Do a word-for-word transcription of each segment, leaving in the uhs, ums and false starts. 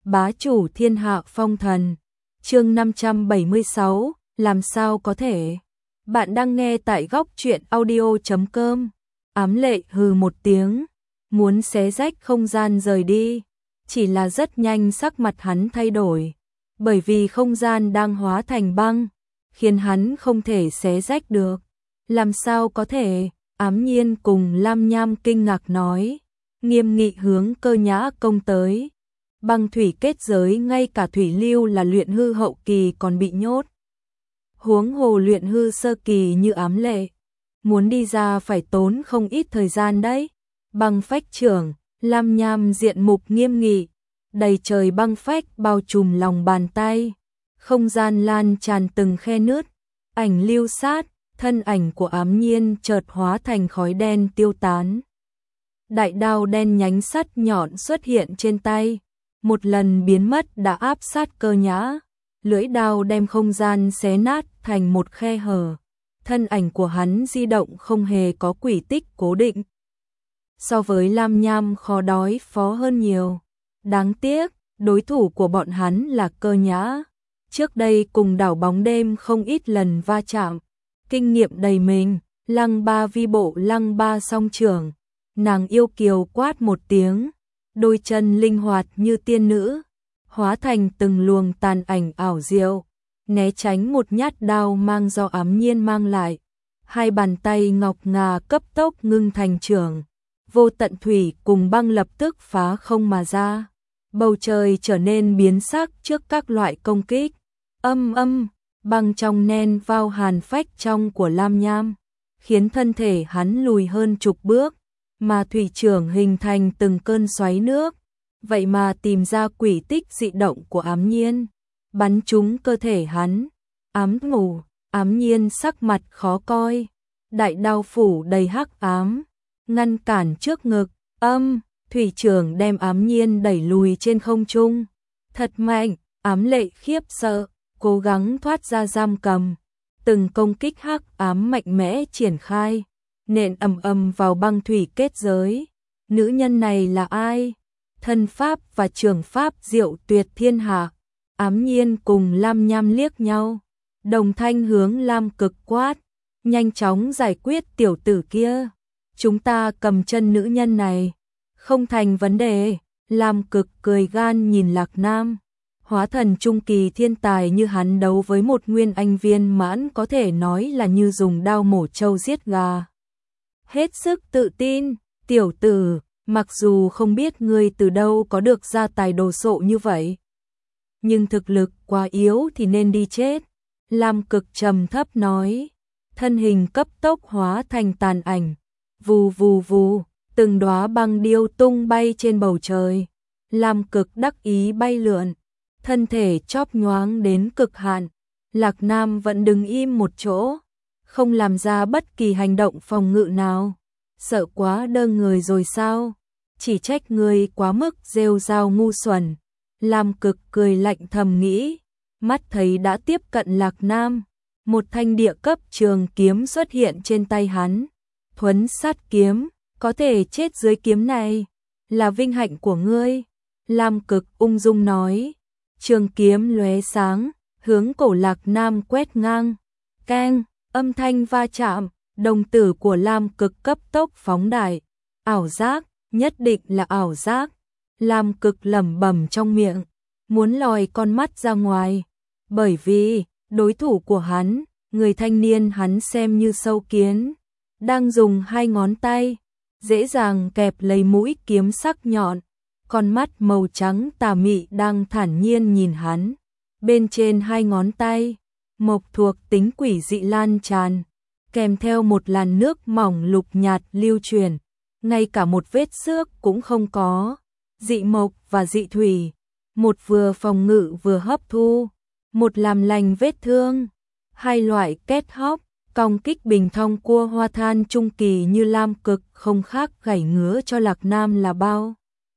bá chủ thiên hạ phong thần. Chương năm trăm bảy mươi sáu, làm sao có thể? Bạn đang nghe tại góc truyện audio chấm com. Ám Lệ hừ một tiếng, muốn xé rách không gian rời đi, chỉ là rất nhanh sắc mặt hắn thay đổi, bởi vì không gian đang hóa thành băng, khiến hắn không thể xé rách được. Làm sao có thể? Ám Nhiên cùng Lam Nham kinh ngạc nói, nghiêm nghị hướng Cơ Nhã công tới. Băng thủy kết giới ngay cả thủy lưu là luyện hư hậu kỳ còn bị nhốt, huống hồ luyện hư sơ kỳ như Ám Lệ, muốn đi ra phải tốn không ít thời gian đấy. Băng phách trưởng, Lam Nham diện mục nghiêm nghị, đầy trời băng phách bao trùm lòng bàn tay, không gian lan tràn từng khe nứt, ảnh lưu sát, thân ảnh của Ám Nhiên chợt hóa thành khói đen tiêu tán. Đại đao đen nhánh sắt nhọn xuất hiện trên tay, một lần biến mất đã áp sát Cơ Nhã, lưỡi đao đem không gian xé nát thành một khe hở. Thân ảnh của hắn di động không hề có quỹ tích cố định, so với Lam Nham khó đối phó hơn nhiều. Đáng tiếc, đối thủ của bọn hắn là Cơ Nhã, trước đây cùng đảo bóng đêm không ít lần va chạm, kinh nghiệm đầy mình. Lăng ba vi bộ lăng ba song trưởng, nàng yêu kiều quát một tiếng, đôi chân linh hoạt như tiên nữ, hóa thành từng luồng tàn ảnh ảo diệu, né tránh một nhát đao mang do Ám Nhiên mang lại. Hai bàn tay ngọc ngà cấp tốc ngưng thành trưởng, vô tận thủy cùng băng lập tức phá không mà ra. Bầu trời trở nên biến sắc trước các loại công kích. Âm âm, băng trong nen vào hàn phách trong của Lam Nham, khiến thân thể hắn lùi hơn chục bước, mà thủy trưởng hình thành từng cơn xoáy nước, vậy mà tìm ra quỹ tích dị động của Ám Nhiên, bắn trúng cơ thể hắn. Ám ngủ, Ám Nhiên sắc mặt khó coi, đại đao phủ đầy hắc ám, ngăn cản trước ngực. Âm, thủy trưởng đem Ám Nhiên đẩy lùi trên không trung. Thật mạnh, Ám Lệ khiếp sợ, cố gắng thoát ra giam cầm. Từng công kích hắc ám mạnh mẽ triển khai, nện ầm ầm vào băng thủy kết giới. Nữ nhân này là ai? Thân pháp và trường pháp diệu tuyệt thiên hạ. Ám Nhiên cùng Lam Nham liếc nhau, đồng thanh hướng Lam Cực quát, nhanh chóng giải quyết tiểu tử kia. Chúng ta cầm chân nữ nhân này, không thành vấn đề. Lam Cực cười gan nhìn Lạc Nam, hóa thần trung kỳ thiên tài như hắn đấu với một nguyên anh viên mãn có thể nói là như dùng đao mổ trâu giết gà. Hết sức tự tin, tiểu tử, mặc dù không biết ngươi từ đâu có được gia tài đồ sộ như vậy, nhưng thực lực quá yếu thì nên đi chết. Lam Cực trầm thấp nói, thân hình cấp tốc hóa thành tàn ảnh, vù vù vù, từng đóa băng điêu tung bay trên bầu trời. Lam Cực đắc ý bay lượn, thân thể chóp nhoáng đến cực hạn. Lạc Nam vẫn đứng im một chỗ, không làm ra bất kỳ hành động phòng ngự nào. Sợ quá đơ người rồi sao? Chỉ trách người quá mức rêu rao ngu xuẩn. Lam Cực cười lạnh thầm nghĩ, mắt thấy đã tiếp cận Lạc Nam, một thanh địa cấp trường kiếm xuất hiện trên tay hắn. Thuấn sát kiếm, có thể chết dưới kiếm này là vinh hạnh của ngươi. Lam Cực ung dung nói, trường kiếm lóe sáng, hướng cổ Lạc Nam quét ngang. Keng, âm thanh va chạm, đồng tử của Lam Cực cấp tốc phóng đại. Ảo giác, nhất định là ảo giác. Lam Cực lẩm bẩm trong miệng, muốn lòi con mắt ra ngoài, bởi vì đối thủ của hắn, người thanh niên hắn xem như sâu kiến, đang dùng hai ngón tay dễ dàng kẹp lấy mũi kiếm sắc nhọn. Con mắt màu trắng tà mị đang thản nhiên nhìn hắn. Bên trên hai ngón tay, mộc thuộc tính quỷ dị lan tràn, kèm theo một làn nước mỏng lục nhạt lưu truyền, ngay cả một vết xước cũng không có. Dị mộc và dị thủy, một vừa phòng ngự vừa hấp thu, một làm lành vết thương. Hai loại kết hóc, công kích bình thông cua hoa than trung kỳ như Lam Cực không khác gảy ngứa cho Lạc Nam là bao.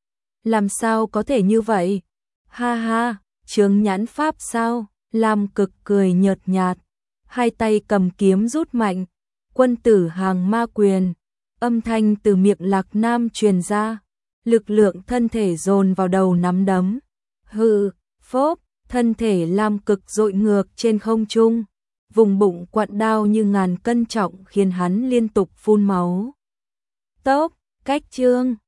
Làm sao có thể như vậy? Ha ha, chướng nhãn pháp sao? Lam Cực cười nhợt nhạt, hai tay cầm kiếm rút mạnh, quân tử hàng ma quyền. Âm thanh từ miệng Lạc Nam truyền ra, lực lượng thân thể dồn vào đầu nắm đấm, Hừ, phốp, thân thể Lam Cực dội ngược trên không trung, vùng bụng quặn đau như ngàn cân trọng khiến hắn liên tục phun máu. Tốc, cách chương